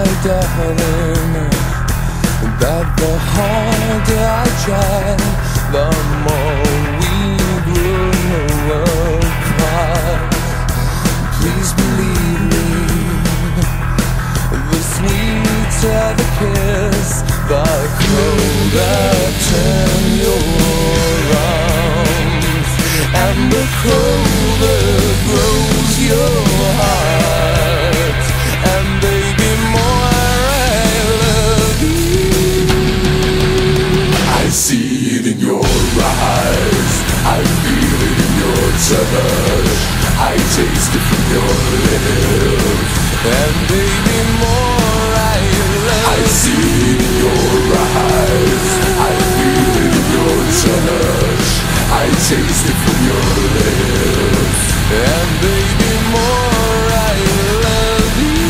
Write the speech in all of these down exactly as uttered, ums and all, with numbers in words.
my darling, that the harder I try, the more we grow apart. Please believe me, the sweeter the kiss, the colder turn your arms, and the colder grows your heart. And baby, more I love you. I see it in your eyes, I feel it in your touch, I taste it from your lips. And baby, more I love you. I see it in your eyes, I feel it in your touch, I taste it from your lips. And baby, more I love you.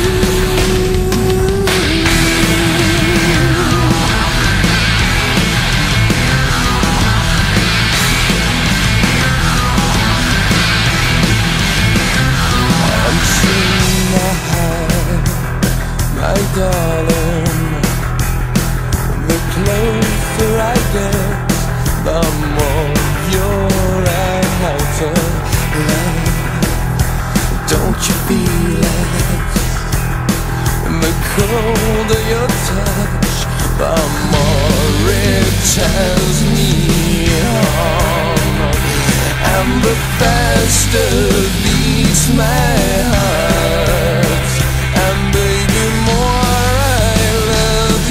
I'm seeing my heart, my darling. The closer I get, the more you're out of line. Don't you feel it? The colder your touch, the more it turns me on, and the faster beats my heart. And baby, more I love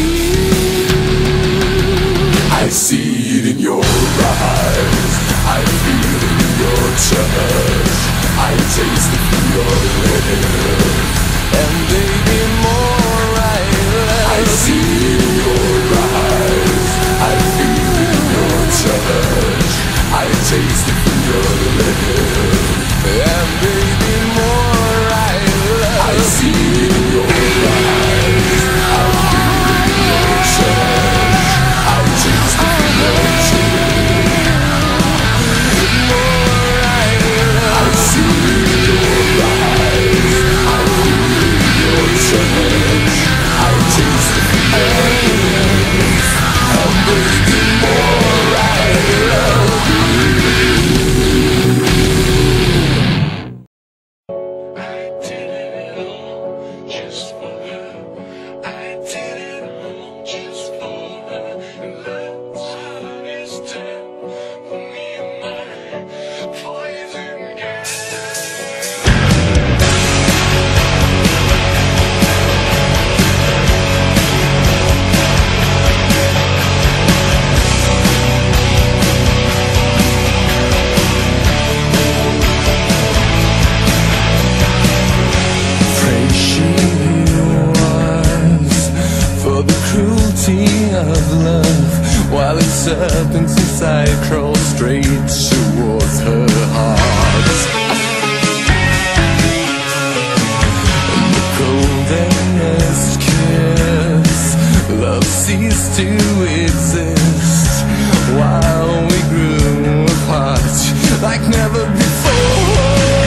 you. I see it in your eyes, I feel it in your touch, I taste it from your lips. And baby, more I love you. I see it in your eyes, I feel it in your touch, I taste it from your lips. And baby, more I love you. I see it in your eyes, I feel it in your touch, I taste it from your lips. More I love you. I see it in your eyes, I feel it in your touch, I taste it from your lips. And baby, more I love you. While its serpents inside crawl straight towards her heart. And the coldest kiss, love ceased to exist, while we grew apart like never before.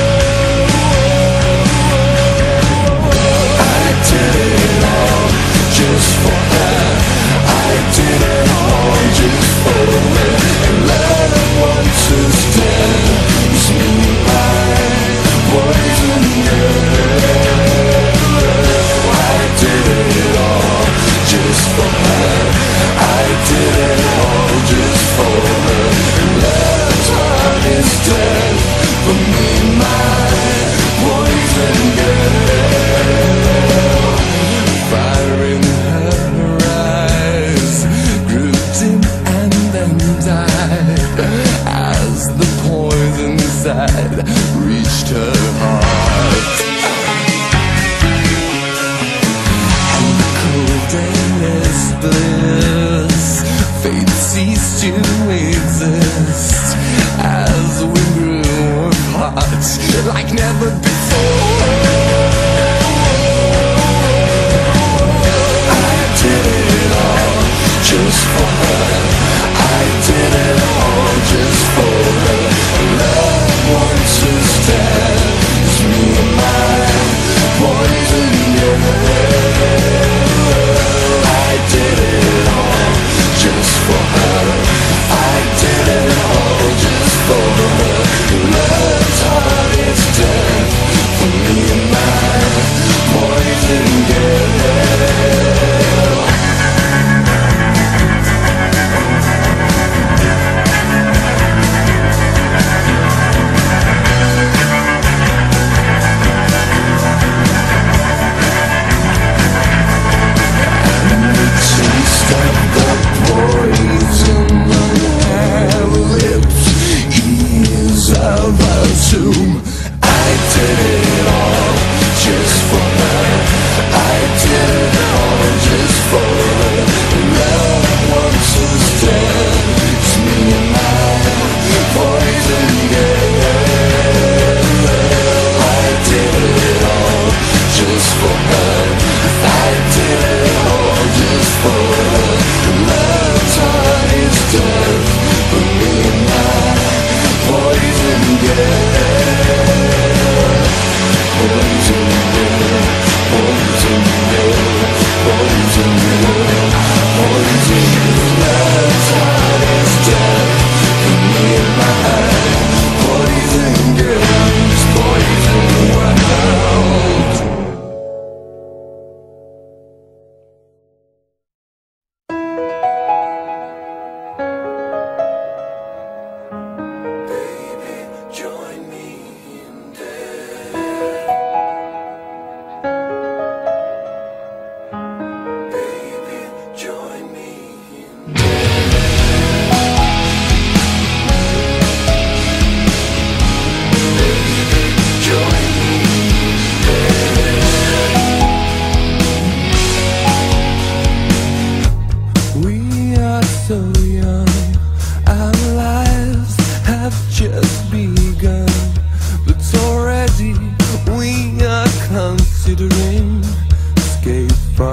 I did it all just for her, I did it all just for her, and let her want to stay. Was me my poison girl. I did it all just for her, I did it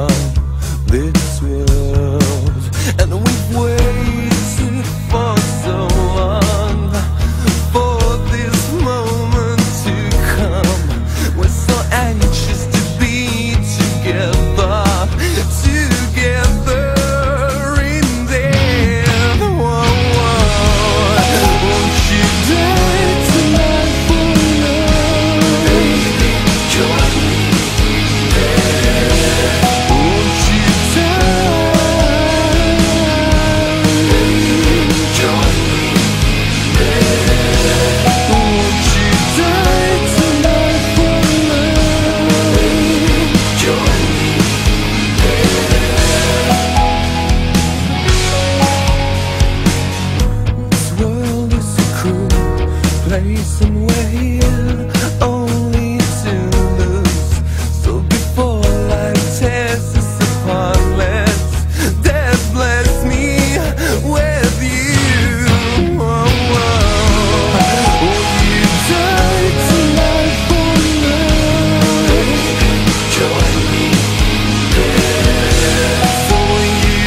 of this world, and we've waited for so long for this moment to come. We're so anxious to be together, together in there. Whoa, whoa. Won't you die tonight for love? Baby, join me there. Won't you die? Baby, join me there. Won't you die tonight for love? Baby, join me there. This world is a cruel place, and we're here only to lose. So before life tears us apart, let's death bless me with you. Whoa, whoa. Will you die tonight for love? Baby, join me there. So will you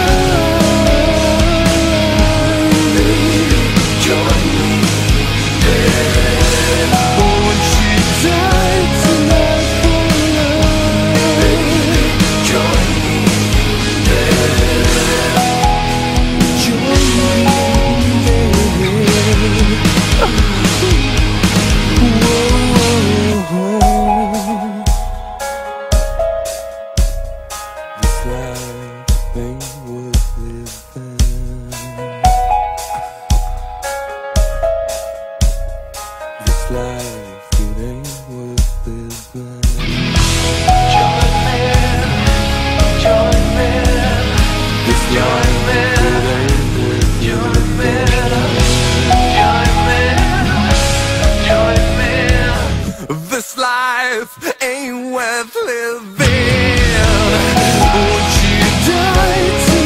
die? Baby, join me there. Won't you die tonight for love? Baby, join me there. Join me there. Whoa. This life ain't worth living. This life, it ain't worth living. Join me, join me. This life, it ain't worth living. Join me, join me. This life ain't worth living. Won't you die tonight?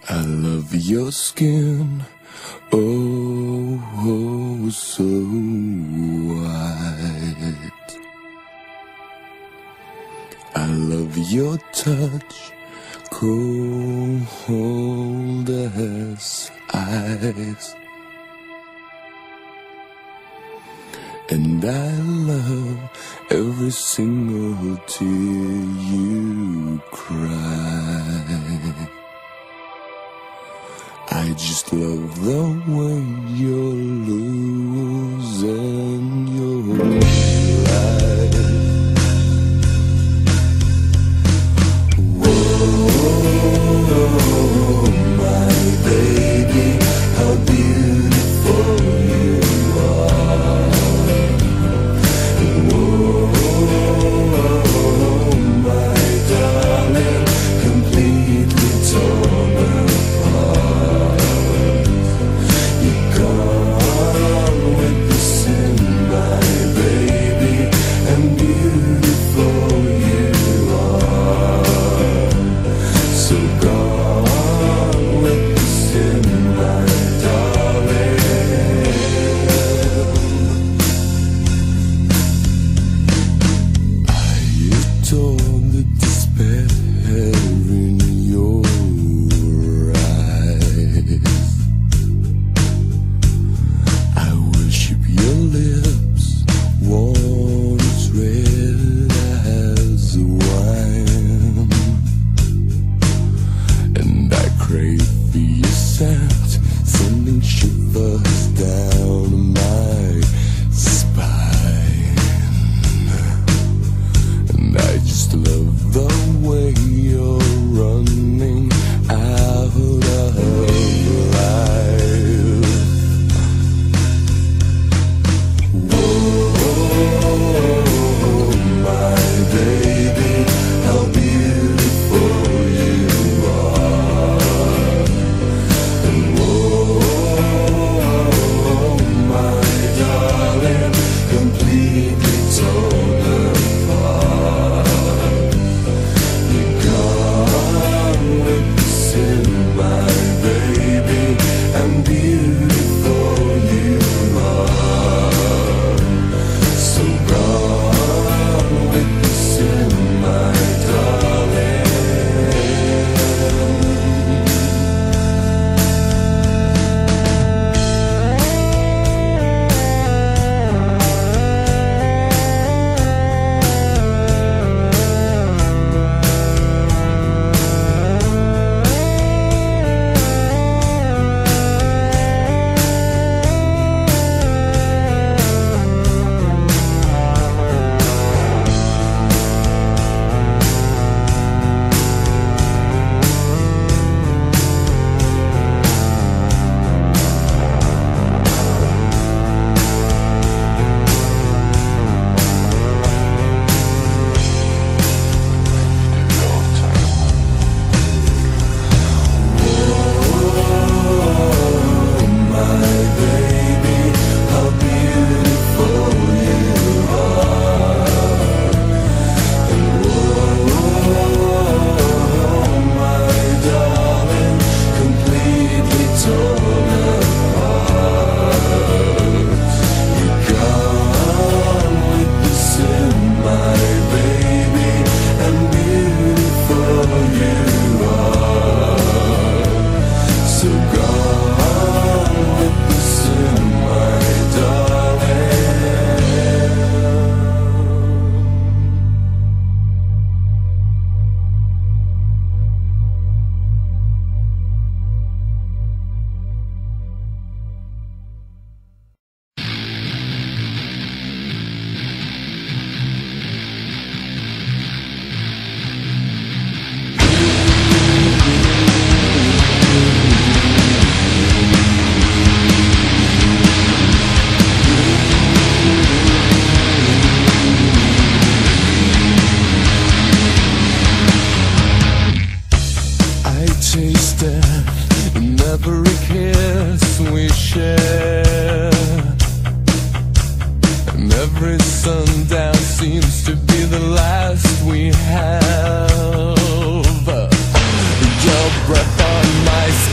I love your skin, oh, oh so white. I love your touch, cold as ice. And I love every single tear you cry. I just love the way you're losing your life. Whoa, my baby, how beautiful you are. Whoa, my darling, completely torn apart. You're gone with the sin, my baby, and beautiful you are. So gone with the sin, my darling. I adore the despair in your eyes. I worship your lips, warm as red as wine. And I crave for your scent, sending shivers down my spine. And I just love the way you're running out of life. Whoa, my baby, how beautiful you are. And whoa, my darling, completely torn apart. You're gone with the sin, my baby, and beautiful you are. So gone with the sin, my darling. In every kiss we share, and every sundown seems to be the last we have. Your breath on my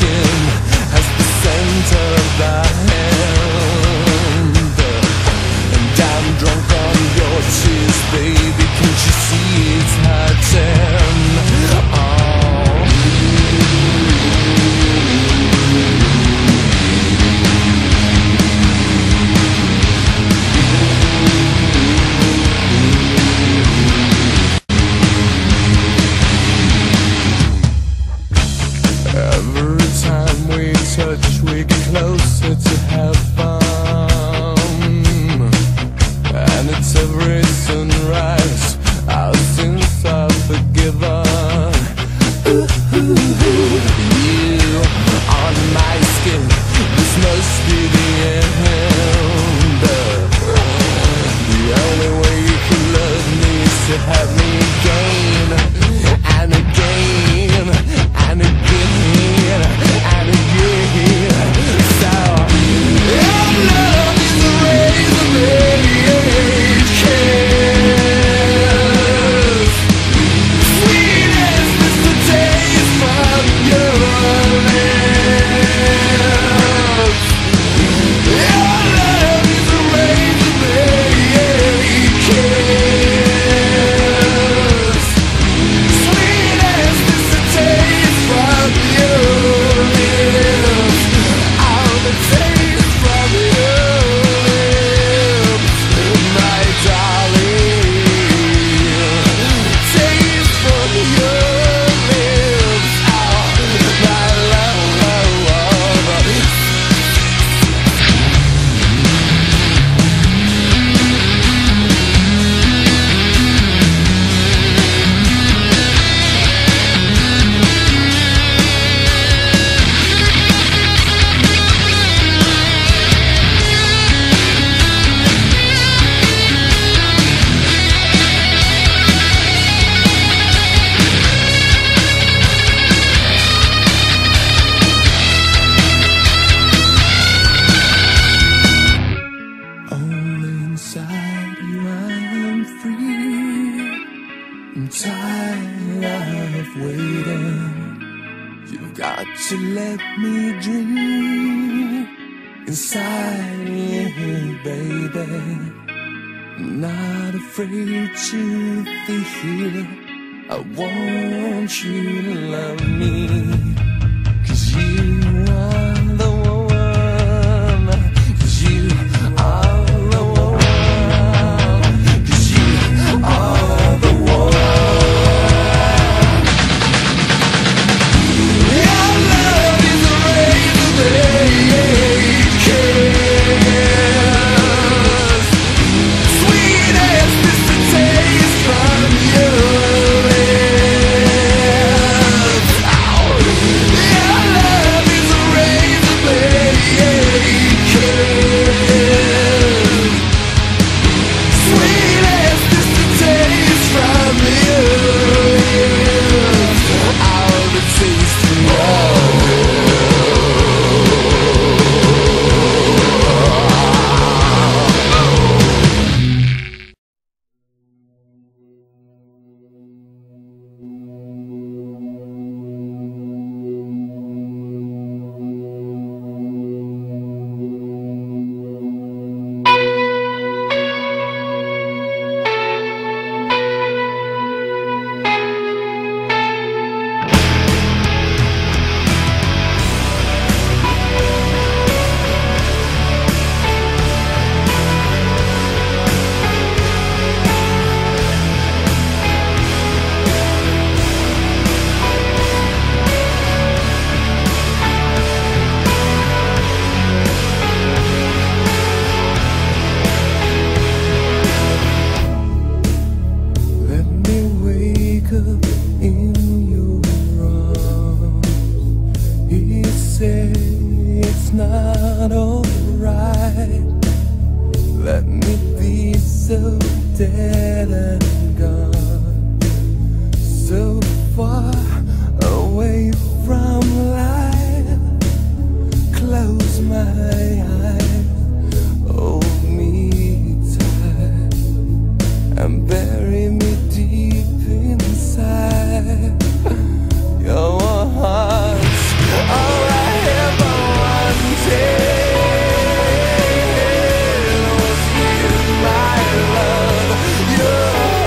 You on my skin, this must be the end. The only way you can love me is to have me again, and again, and again, and again. So your love is a razor blade kiss, sweet as the taste from your lips. Your love is a razor blade kiss, sweet as the taste from your lips. All the taste from your lips, my darling. Taste from your lips, oh, my love. Only inside you I am free. I'm tired of waiting. You've got to let me dream inside you, baby. I'm not afraid to feel. I want you to love me, 'cause you are the one, 'cause you are the one, 'cause you are the one. Your love is a razor blade kiss, sweet as the taste from your lips. Ow. Your love is a razor blade kiss, sweet as the taste from your lips. All the taste from your not alright. Let me be so dead and gone, so far away from life. Close my eyes, hold me tight, and bury me deep inside your heart's all I ever wanted. Was you, my love, your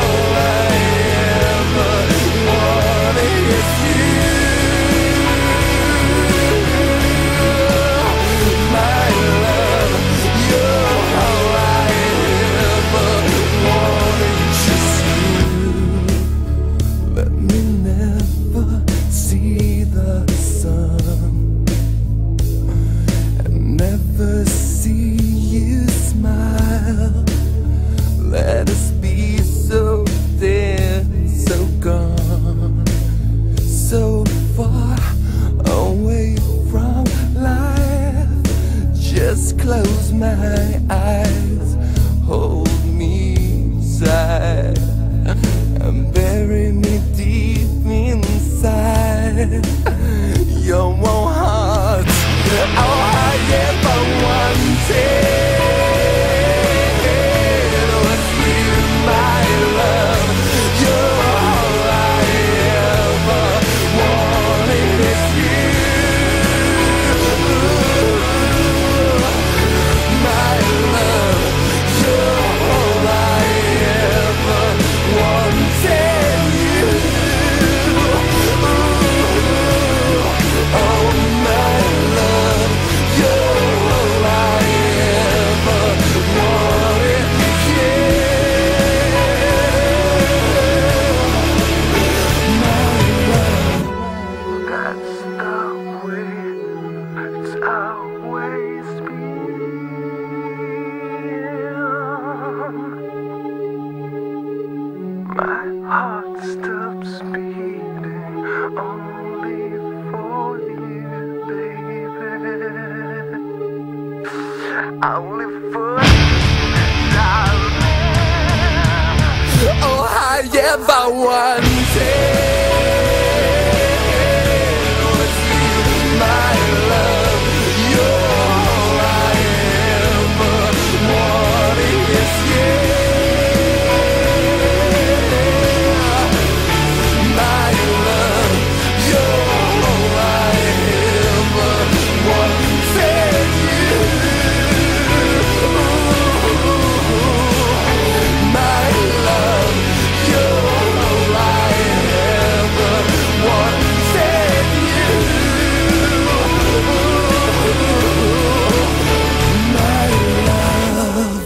close my eyes, hold me tight, and bury me deep inside your warm heart. Oh, I ever wanted was you, my love. You're all I ever wanted is you, my love. You're all I ever wanted, you. Oh, my love, you're all I ever wanted, yeah. My love, that's the way it's always been. My heart stops beating only for you, baby. Only for you, darling. Oh, I ever wanted was you, my love. You're all I ever wanted is you, my love. You're all I ever wanted, you. My love, you're all I ever wanted, you. My love.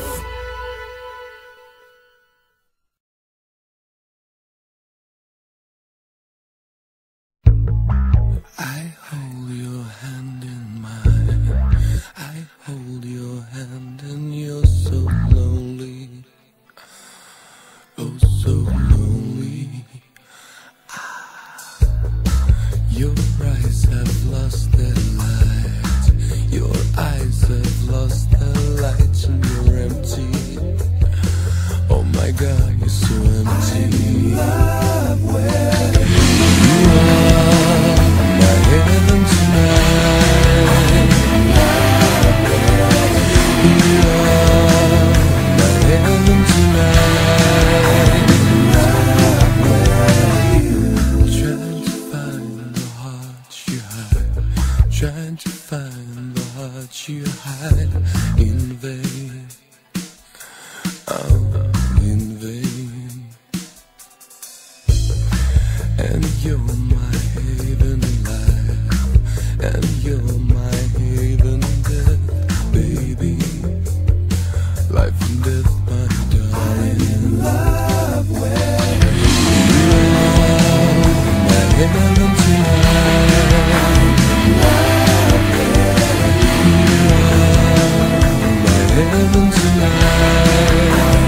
I hold your hand in mine, I hold your hand and you're so lonely, oh so lonely. Ah, your eyes have lost their light, your eyes have lost their light and you're empty. Oh my God, you're so empty. I'm in love with you. Are my heaven tonight. You are my heaven tonight. Trying to find the heart you hide, trying to find the heart you hide in vain, oh, in vain. And you're my haven life, and you're my haven death, baby. Life and death, my darling. I'm in love with you. Are my heaven tonight. You are my heaven tonight.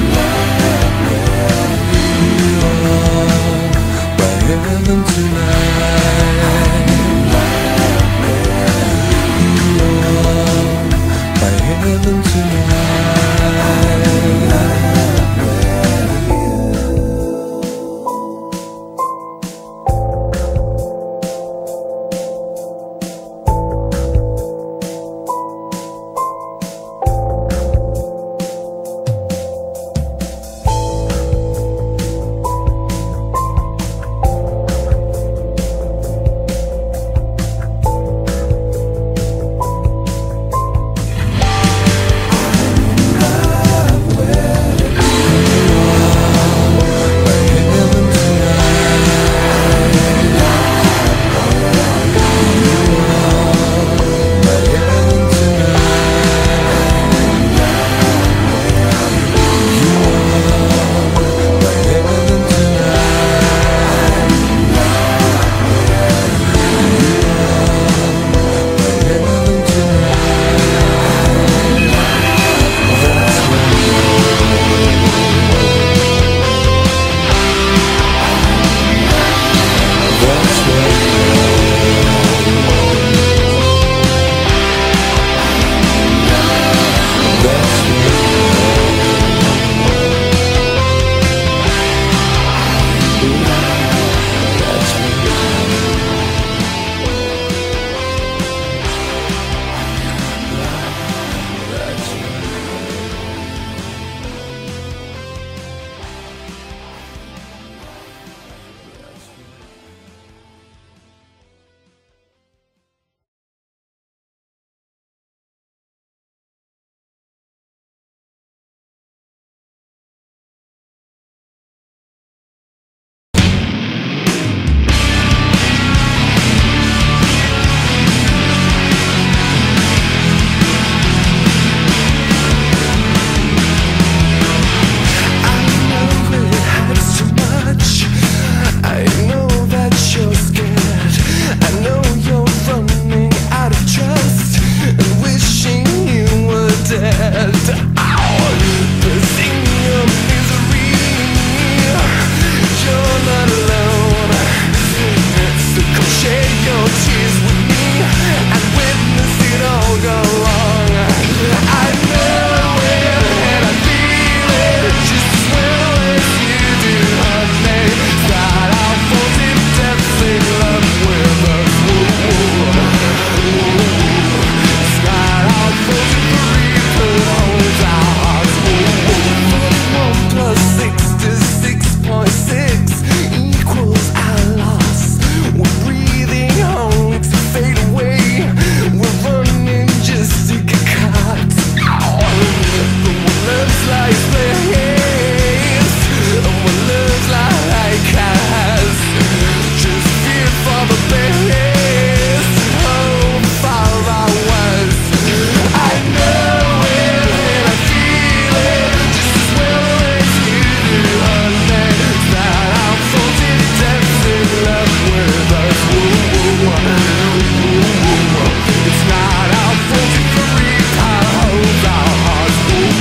You are my heaven tonight. your tears with me and witness it all go wrong. I know it and I feel it just as well as you do, honey. That our faulty depths in love with us. It's not our fault if the reaper holds our hearts. One plus six to six point six equals our loss. We're breathing home to fade away. We're running just to get caught. But what love's like space, and what love's like has just fear for the best. Hope for our was. I know it and I feel it just as well as you do, honey. That our faulty depths in love with us. It's not our fault if the reaper holds our hearts.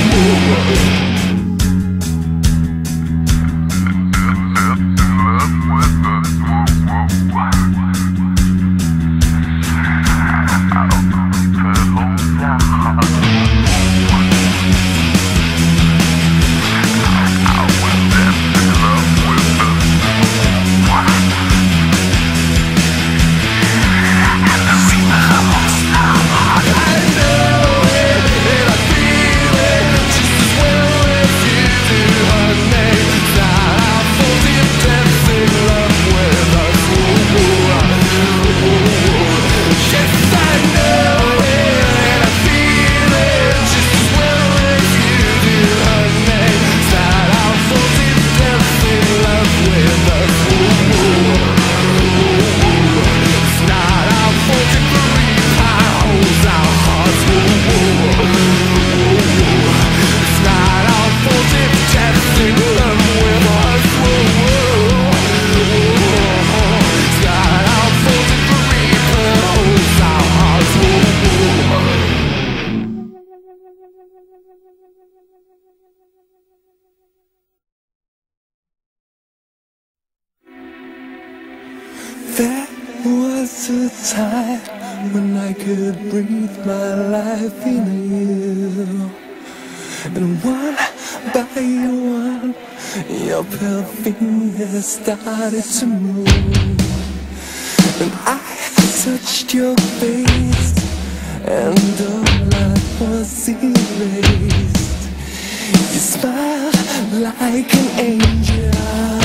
There was a time when I could breathe my life in you, and one by one your pale fingers started to move, and I touched your face and all life was erased. You smiled like an angel.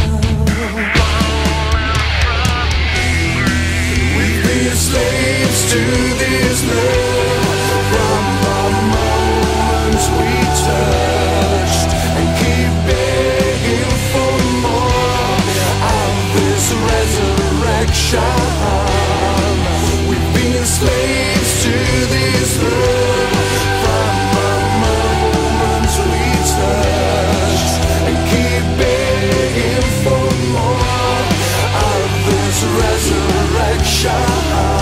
Slaves to this love from the moments we touched, and keep begging for more of this resurrection. We've been slaves to this love from the moments we touched, and keep begging for more of this resurrection.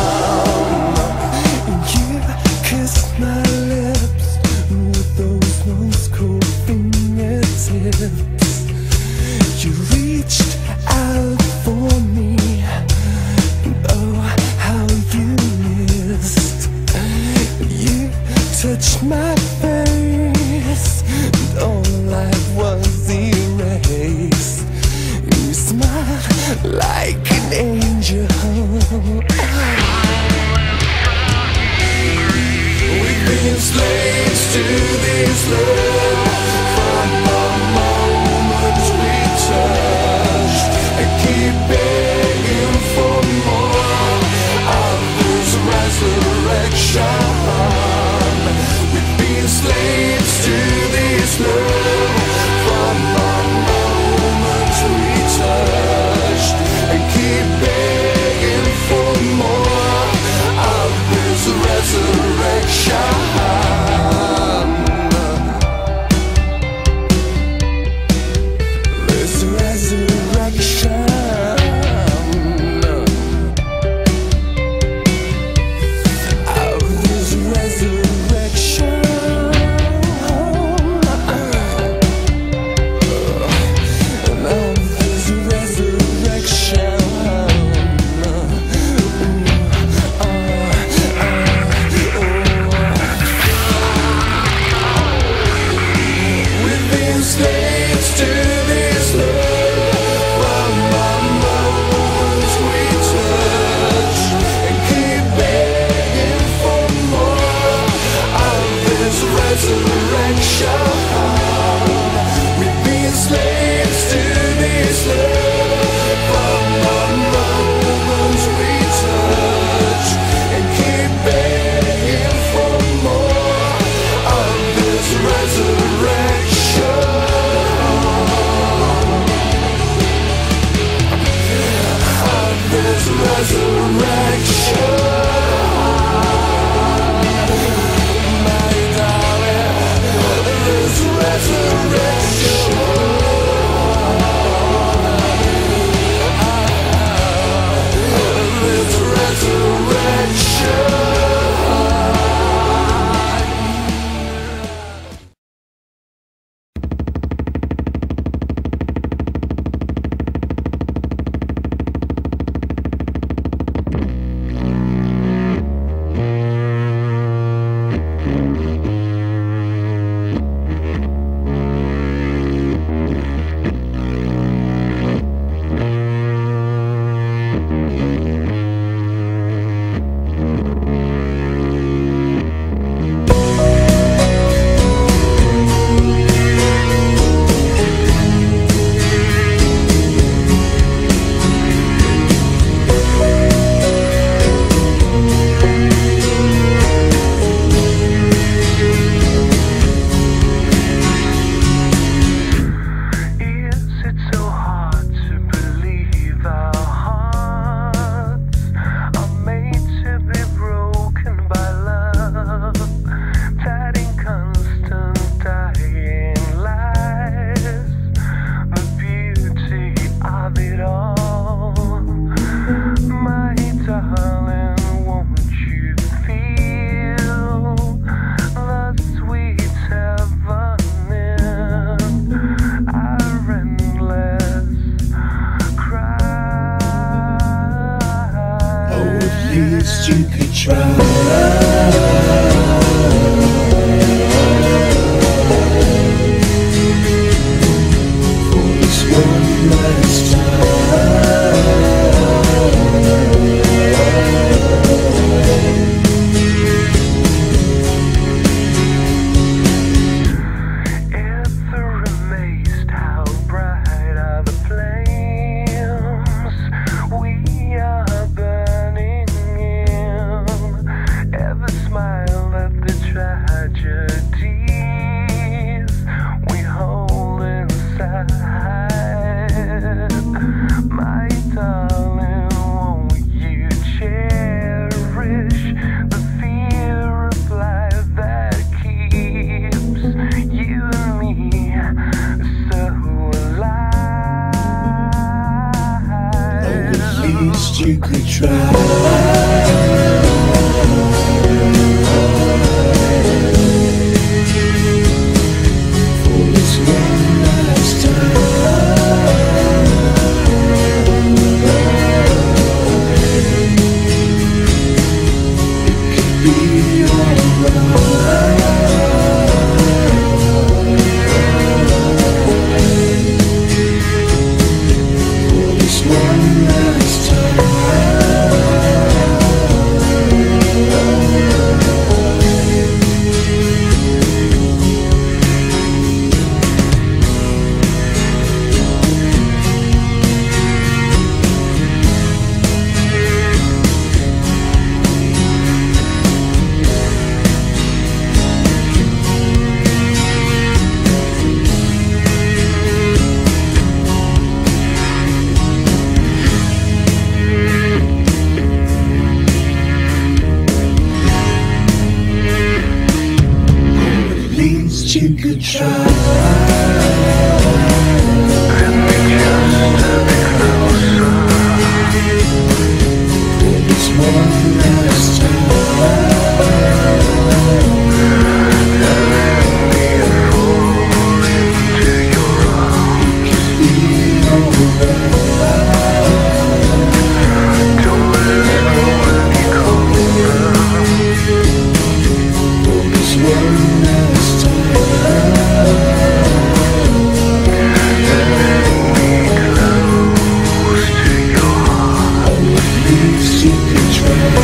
My lips with those once cold fingertips. You reached out for me, and oh, how you missed. You touched my face, and all life was erased. You smiled like an angel. Slaves to this love from the moments we touched, and keep begging for more of this resurrection. We've been slaves to this love from the moments we touched, and keep begging for more of this resurrection. You could try for this one last time. Ever amazed how bright are the flames we are burning? Ever smile at the tragedies we hold inside? My darling, won't you cherish the fear of life that keeps you and me so alive? Oh, at least you could try. You could try. Let me just a bit closer. For this one last time. Let me fall into your arms. Be alright. Don't let go any colder. For this one last time. Try.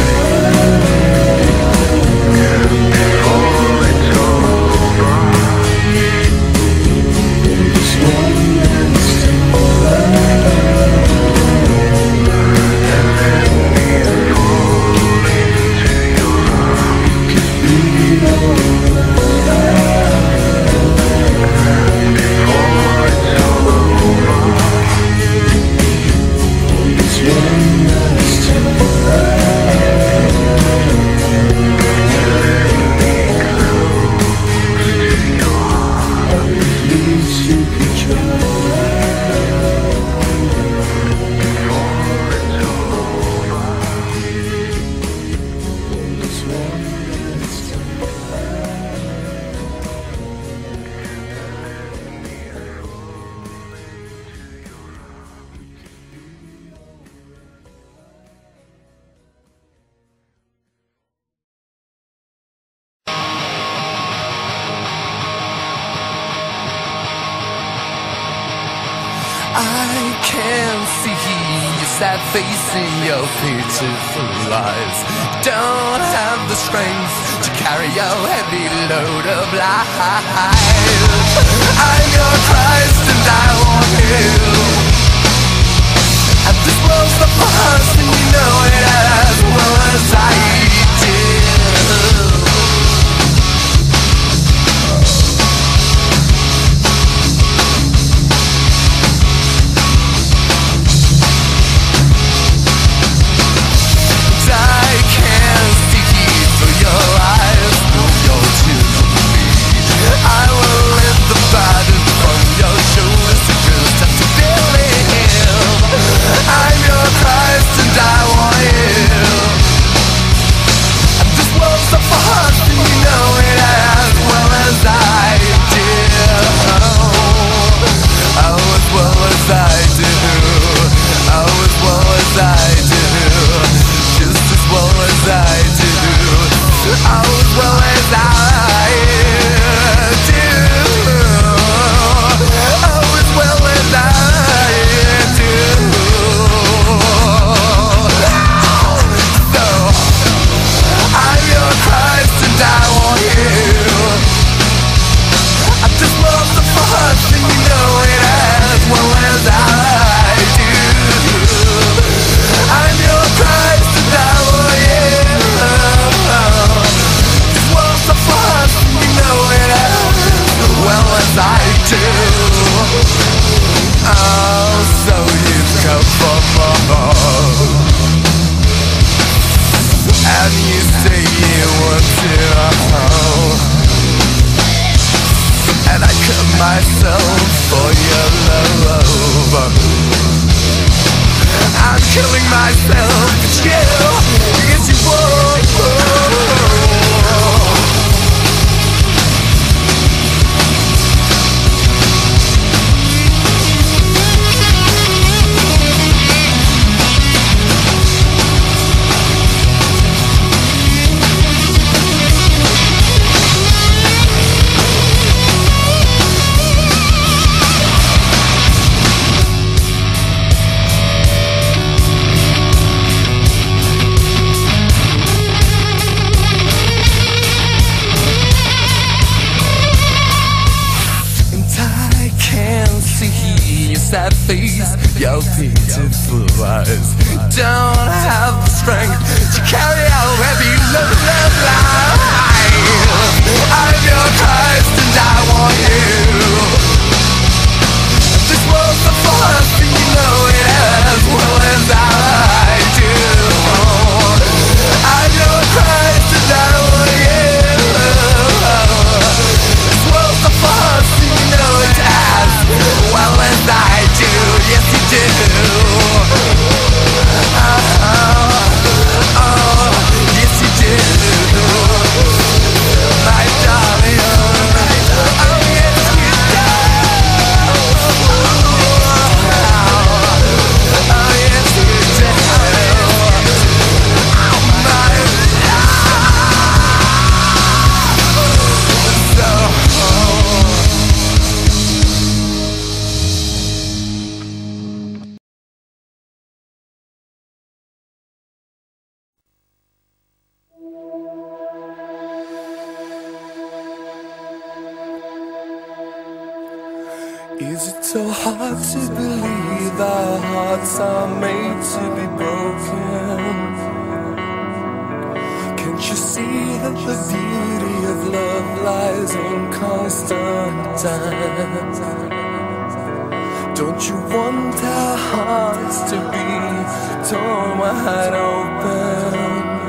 can see your sad face in your pitiful eyes. Don't have the strength to carry your heavy load of lies. I'm your Christ and I want you. And this world's not for us and you know it as well as I do. Your pitiful eyes don't have the strength to carry out heavy load of life. I'm your Christ and I want you. This world's not for us and you know it as well as I do. I'm your Christ and I want you. This world's not for us and you know it as well as I do. Yes, you do. Oh, oh, oh, yes, you do. My darling. Oh, yes, you do. Oh, yes, you do. My love. So, oh. Is it so hard to believe our hearts are made to be broken? Can't you see that the beauty of love lies in constant time? Don't you want our hearts to be torn wide open?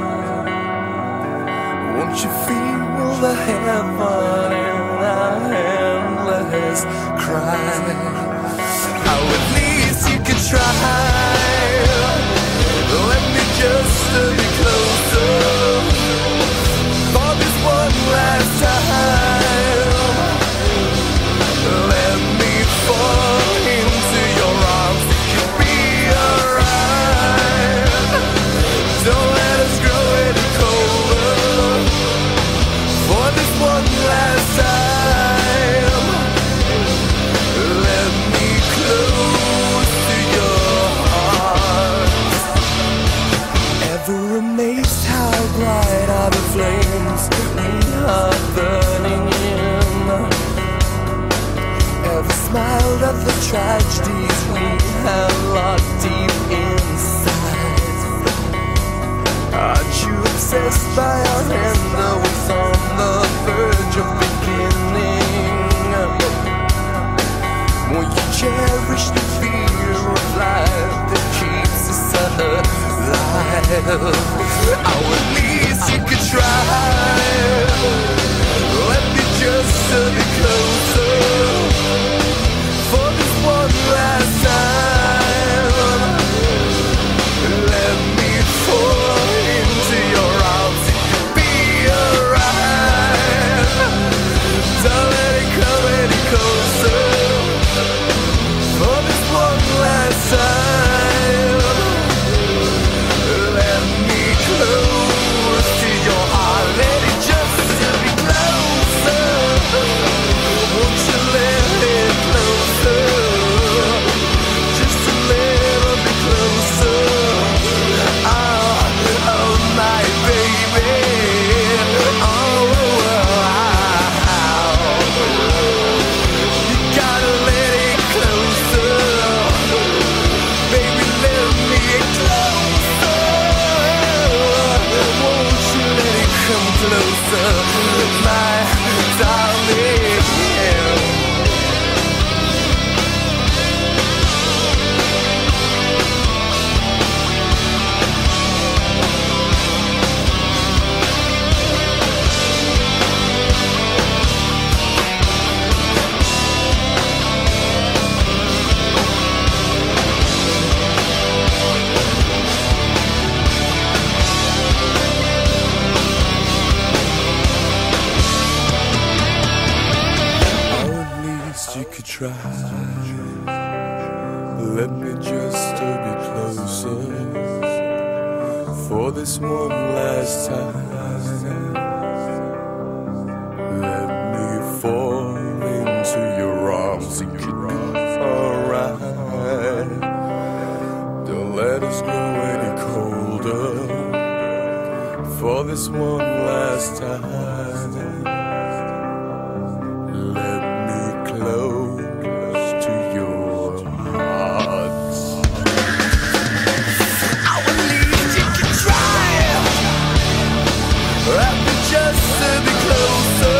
Won't you feel the heaven in our endless cry? Oh, at least you could try. Let me just be closer for this one last time. Let me fall into your arms. It could be alright. Don't let us grow any colder for this one last time. Let me close to you. You're amazed how bright are the flames we are burning in. Ever smiled at the tragedies we have locked deep inside? Aren't you obsessed by our end, though it's on the verge of beginning? Will you cherish the fear of life that keeps us alive? Oh, at least you could try. Let me just a bit closer for this one last time. Let me fall into your arms. It could be alright. Don't let it come any closer for this one last time. Let me close to your heart. Let it just be closer. Won't you let it closer? Just a little bit closer. Oh, oh my baby. Oh, you gotta let it closer. Baby, let me closer. Won't you let it come closer, my darling? You could try. Let me just a bit closer for this one last time. Let me fall into your arms. It could be alright. Don't let us grow any colder for this one last time. Close to your heart. I believe you can try. Let me just a bit closer.